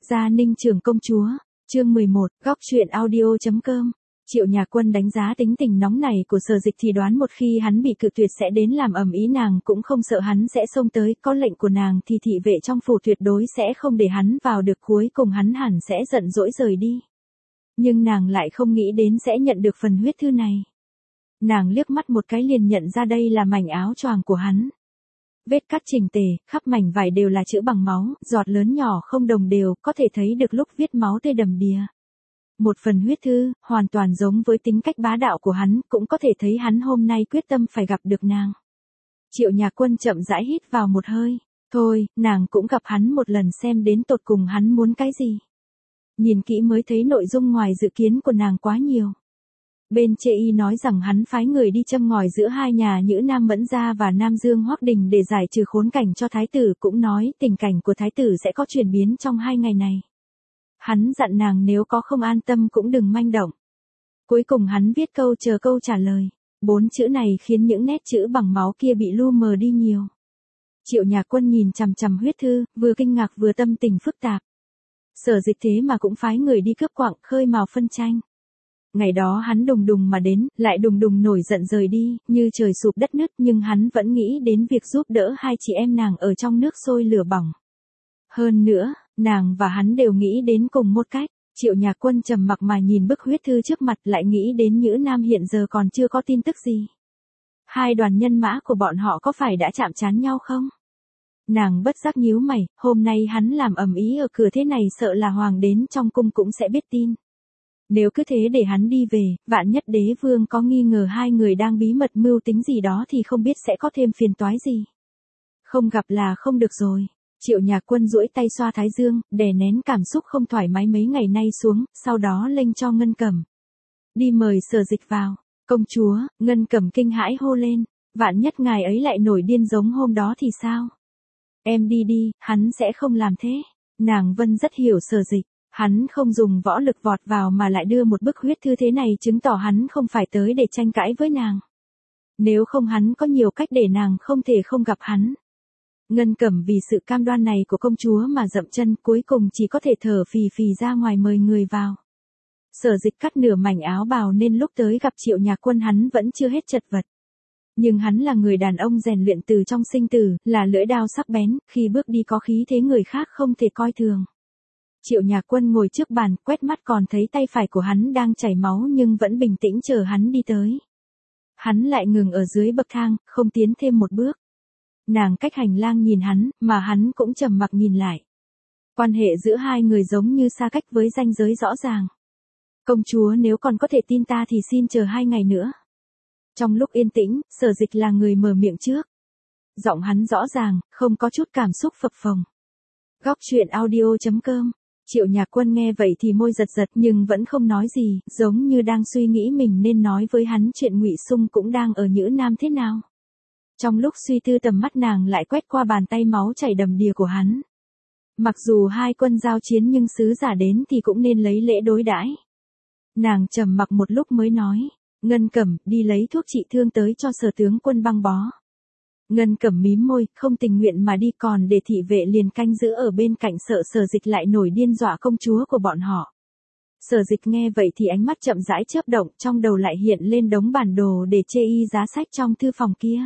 Gia Ninh Trưởng công chúa, chương 11, góc truyện audio.com. Triệu Nhà Quân đánh giá tính tình nóng này của Sở Dịch thì đoán một khi hắn bị cự tuyệt sẽ đến làm ầm ĩ, nàng cũng không sợ hắn sẽ xông tới, có lệnh của nàng thì thị vệ trong phủ tuyệt đối sẽ không để hắn vào được, cuối cùng hắn hẳn sẽ giận dỗi rời đi. Nhưng nàng lại không nghĩ đến sẽ nhận được phần huyết thư này. Nàng liếc mắt một cái liền nhận ra đây là mảnh áo choàng của hắn. Vết cắt chỉnh tề, khắp mảnh vải đều là chữ bằng máu, giọt lớn nhỏ không đồng đều, có thể thấy được lúc viết máu tươi đầm đìa. Một phần huyết thư, hoàn toàn giống với tính cách bá đạo của hắn, cũng có thể thấy hắn hôm nay quyết tâm phải gặp được nàng. Triệu Nhà Quân chậm rãi hít vào một hơi. Thôi, nàng cũng gặp hắn một lần xem đến tột cùng hắn muốn cái gì. Nhìn kỹ mới thấy nội dung ngoài dự kiến của nàng quá nhiều. Bên Chê Y nói rằng hắn phái người đi châm ngòi giữa hai nhà Nhữ Nam Mẫn Gia và Nam Dương Hoắc Đình để giải trừ khốn cảnh cho thái tử, cũng nói tình cảnh của thái tử sẽ có chuyển biến trong 2 ngày này. Hắn dặn nàng nếu có không an tâm cũng đừng manh động. Cuối cùng hắn viết câu chờ câu trả lời. 4 chữ này khiến những nét chữ bằng máu kia bị lu mờ đi nhiều. Triệu Nhà Quân nhìn chằm chằm huyết thư, vừa kinh ngạc vừa tâm tình phức tạp. Sở Dịch thế mà cũng phái người đi cướp quặng, khơi mào phân tranh. Ngày đó hắn đùng đùng mà đến, lại đùng đùng nổi giận rời đi, như trời sụp đất nứt, nhưng hắn vẫn nghĩ đến việc giúp đỡ hai chị em nàng ở trong nước sôi lửa bỏng. Hơn nữa, nàng và hắn đều nghĩ đến cùng một cách. Triệu Nhà Quân trầm mặc mà nhìn bức huyết thư trước mặt, lại nghĩ đến Nhữ Nam hiện giờ còn chưa có tin tức gì. Hai đoàn nhân mã của bọn họ có phải đã chạm trán nhau không? Nàng bất giác nhíu mày, hôm nay hắn làm ầm ĩ ở cửa thế này sợ là hoàng đến trong cung cũng sẽ biết tin. Nếu cứ thế để hắn đi về, vạn nhất đế vương có nghi ngờ hai người đang bí mật mưu tính gì đó thì không biết sẽ có thêm phiền toái gì. Không gặp là không được rồi. Triệu Nhà Quân duỗi tay xoa thái dương, đè nén cảm xúc không thoải mái mấy ngày nay xuống, sau đó lệnh cho Ngân Cẩm đi mời Sở Dịch vào. Công chúa, Ngân Cẩm kinh hãi hô lên, vạn nhất ngài ấy lại nổi điên giống hôm đó thì sao? Em đi đi, hắn sẽ không làm thế. Nàng Vân rất hiểu Sở Dịch. Hắn không dùng võ lực vọt vào mà lại đưa một bức huyết thư thế này, chứng tỏ hắn không phải tới để tranh cãi với nàng. Nếu không hắn có nhiều cách để nàng không thể không gặp hắn. Ngân Cẩm vì sự cam đoan này của công chúa mà dậm chân, cuối cùng chỉ có thể thở phì phì ra ngoài mời người vào. Sở Dịch cắt nửa mảnh áo bào nên lúc tới gặp Triệu Nhà Quân hắn vẫn chưa hết chật vật. Nhưng hắn là người đàn ông rèn luyện từ trong sinh tử, là lưỡi đao sắc bén, khi bước đi có khí thế người khác không thể coi thường. Triệu Nhà Quân ngồi trước bàn, quét mắt còn thấy tay phải của hắn đang chảy máu nhưng vẫn bình tĩnh chờ hắn đi tới. Hắn lại ngừng ở dưới bậc thang, không tiến thêm một bước. Nàng cách hành lang nhìn hắn, mà hắn cũng trầm mặc nhìn lại. Quan hệ giữa hai người giống như xa cách với ranh giới rõ ràng. Công chúa, nếu còn có thể tin ta thì xin chờ 2 ngày nữa. Trong lúc yên tĩnh, Sở Dịch là người mở miệng trước. Giọng hắn rõ ràng, không có chút cảm xúc phập phồng. Góc truyện audio.com. Triệu Nhà Quân nghe vậy thì môi giật giật nhưng vẫn không nói gì, giống như đang suy nghĩ mình nên nói với hắn chuyện Ngụy Sung cũng đang ở Nhữ Nam thế nào. Trong lúc suy tư tầm mắt nàng lại quét qua bàn tay máu chảy đầm đìa của hắn. Mặc dù hai quân giao chiến nhưng sứ giả đến thì cũng nên lấy lễ đối đãi. Nàng trầm mặc một lúc mới nói, Ngân Cẩm, đi lấy thuốc trị thương tới cho Sở tướng quân băng bó. Ngân Cẩm mím môi, không tình nguyện mà đi, còn để thị vệ liền canh giữ ở bên cạnh sợ Sở Dịch lại nổi điên dọa công chúa của bọn họ. Sở Dịch nghe vậy thì ánh mắt chậm rãi chớp động, trong đầu lại hiện lên đống bản đồ để Chê Y giá sách trong thư phòng kia.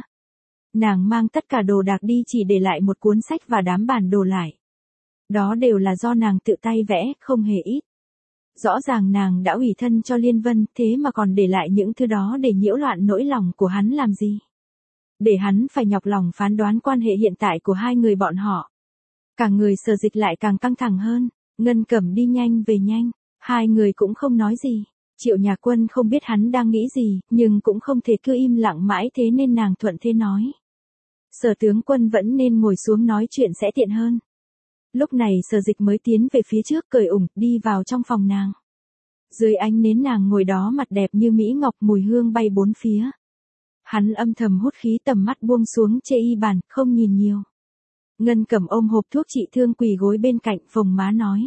Nàng mang tất cả đồ đạc đi chỉ để lại một cuốn sách và đám bản đồ lại. Đó đều là do nàng tự tay vẽ, không hề ít. Rõ ràng nàng đã ủy thân cho Liên Vân, thế mà còn để lại những thứ đó để nhiễu loạn nỗi lòng của hắn làm gì? Để hắn phải nhọc lòng phán đoán quan hệ hiện tại của hai người bọn họ. Cả người Sở Dịch lại càng căng thẳng hơn. Ngân Cẩm đi nhanh về nhanh. Hai người cũng không nói gì. Triệu Nhà Quân không biết hắn đang nghĩ gì, nhưng cũng không thể cứ im lặng mãi thế nên nàng thuận thế nói. Sở tướng quân vẫn nên ngồi xuống nói chuyện sẽ tiện hơn. Lúc này Sở Dịch mới tiến về phía trước cởi ủng, đi vào trong phòng nàng. Dưới ánh nến nàng ngồi đó mặt đẹp như mỹ ngọc, mùi hương bay bốn phía. Hắn âm thầm hút khí, tầm mắt buông xuống Chê Y bàn, không nhìn nhiều. Ngân Cẩm ôm hộp thuốc trị thương quỳ gối bên cạnh, phồng má nói.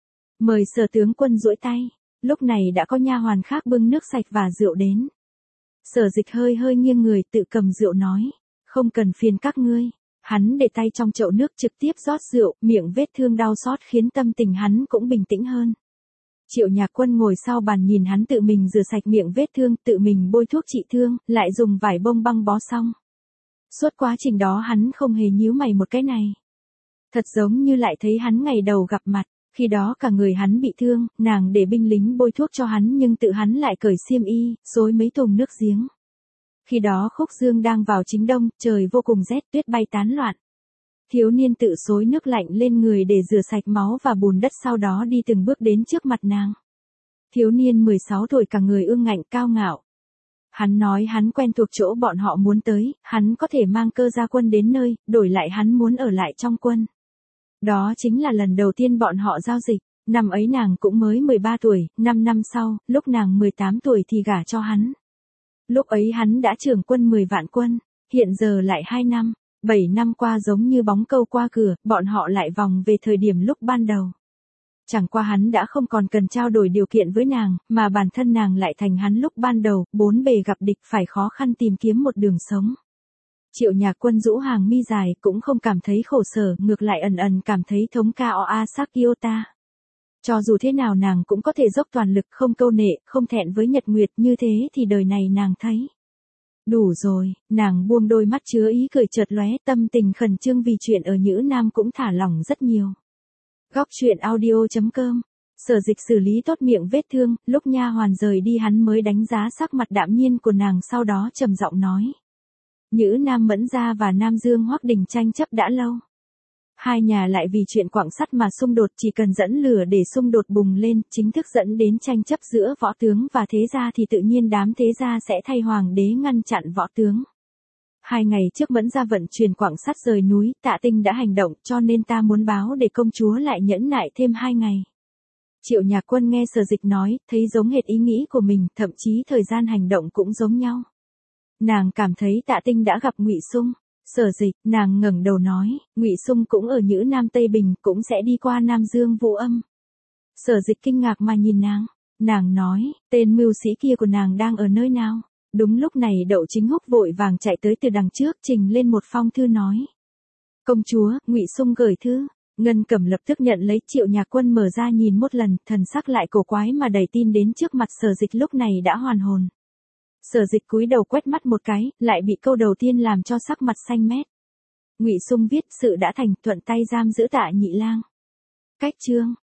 Mời Sở tướng quân duỗi tay. Lúc này đã có nha hoàn khác bưng nước sạch và rượu đến. Sở Dịch hơi hơi nghiêng người tự cầm rượu nói. Không cần phiền các ngươi. Hắn để tay trong chậu nước trực tiếp rót rượu, miệng vết thương đau xót khiến tâm tình hắn cũng bình tĩnh hơn. Triệu Nhạc Quân ngồi sau bàn nhìn hắn tự mình rửa sạch miệng vết thương, tự mình bôi thuốc trị thương, lại dùng vải bông băng bó xong. Suốt quá trình đó hắn không hề nhíu mày một cái này. Thật giống như lại thấy hắn ngày đầu gặp mặt, khi đó cả người hắn bị thương, nàng để binh lính bôi thuốc cho hắn nhưng tự hắn lại cởi xiêm y, xối mấy thùng nước giếng. Khi đó Khúc Dương đang vào chính đông, trời vô cùng rét, tuyết bay tán loạn. Thiếu niên tự xối nước lạnh lên người để rửa sạch máu và bùn đất, sau đó đi từng bước đến trước mặt nàng. Thiếu niên 16 tuổi cả người ương ngạnh cao ngạo. Hắn nói hắn quen thuộc chỗ bọn họ muốn tới, hắn có thể mang Cơ Gia Quân đến nơi, đổi lại hắn muốn ở lại trong quân. Đó chính là lần đầu tiên bọn họ giao dịch, năm ấy nàng cũng mới 13 tuổi, 5 năm sau, lúc nàng 18 tuổi thì gả cho hắn. Lúc ấy hắn đã trưởng quân 10 vạn quân, hiện giờ lại 2 năm, 7 năm qua giống như bóng câu qua cửa, bọn họ lại vòng về thời điểm lúc ban đầu. Chẳng qua hắn đã không còn cần trao đổi điều kiện với nàng, mà bản thân nàng lại thành hắn lúc ban đầu, bốn bề gặp địch phải khó khăn tìm kiếm một đường sống. Triệu Nhạc Quân rũ hàng mi dài cũng không cảm thấy khổ sở, ngược lại ẩn ẩn cảm thấy thống ca oa Sakyota. Cho dù thế nào nàng cũng có thể dốc toàn lực, không câu nệ, không thẹn với nhật nguyệt, như thế thì đời này nàng thấy. Đủ rồi, nàng buông đôi mắt chứa ý cười chợt lóe, tâm tình khẩn trương vì chuyện ở Nhữ Nam cũng thả lỏng rất nhiều. Góc truyện audio.com. Sở Dịch xử lý tốt miệng vết thương, lúc nha hoàn rời đi hắn mới đánh giá sắc mặt đạm nhiên của nàng, sau đó trầm giọng nói. Nhữ Nam Mẫn Gia và Nam Dương Hoắc Đình tranh chấp đã lâu. Hai nhà lại vì chuyện quặng sắt mà xung đột, chỉ cần dẫn lửa để xung đột bùng lên, chính thức dẫn đến tranh chấp giữa võ tướng và thế gia thì tự nhiên đám thế gia sẽ thay hoàng đế ngăn chặn võ tướng. 2 ngày trước Mẫn Gia vận chuyển quặng sắt rời núi, Tạ Tinh đã hành động, cho nên ta muốn báo để công chúa lại nhẫn nại thêm 2 ngày. Triệu Nhạc Quân nghe Sở Dịch nói, thấy giống hệt ý nghĩ của mình, thậm chí thời gian hành động cũng giống nhau. Nàng cảm thấy Tạ Tinh đã gặp Ngụy Sung. Sở Dịch, nàng ngẩng đầu nói, Ngụy Sung cũng ở Nhữ Nam Tây Bình, cũng sẽ đi qua Nam Dương Vũ Âm. Sở Dịch kinh ngạc mà nhìn nàng nói, tên mưu sĩ kia của nàng đang ở nơi nào? Đúng lúc này Đậu Chính Húc vội vàng chạy tới từ đằng trước, trình lên một phong thư nói. Công chúa, Ngụy Sung gửi thư. Ngân Cẩm lập tức nhận lấy, Triệu Nhạc Quân mở ra nhìn một lần, thần sắc lại cổ quái mà đẩy tin đến trước mặt Sở Dịch, lúc này đã hoàn hồn. Sở Dịch cúi đầu quét mắt một cái, lại bị câu đầu tiên làm cho sắc mặt xanh mét. Ngụy Sung viết, sự đã thành, thuận tay giam giữ Tạ Nhị Lang. Cách chương.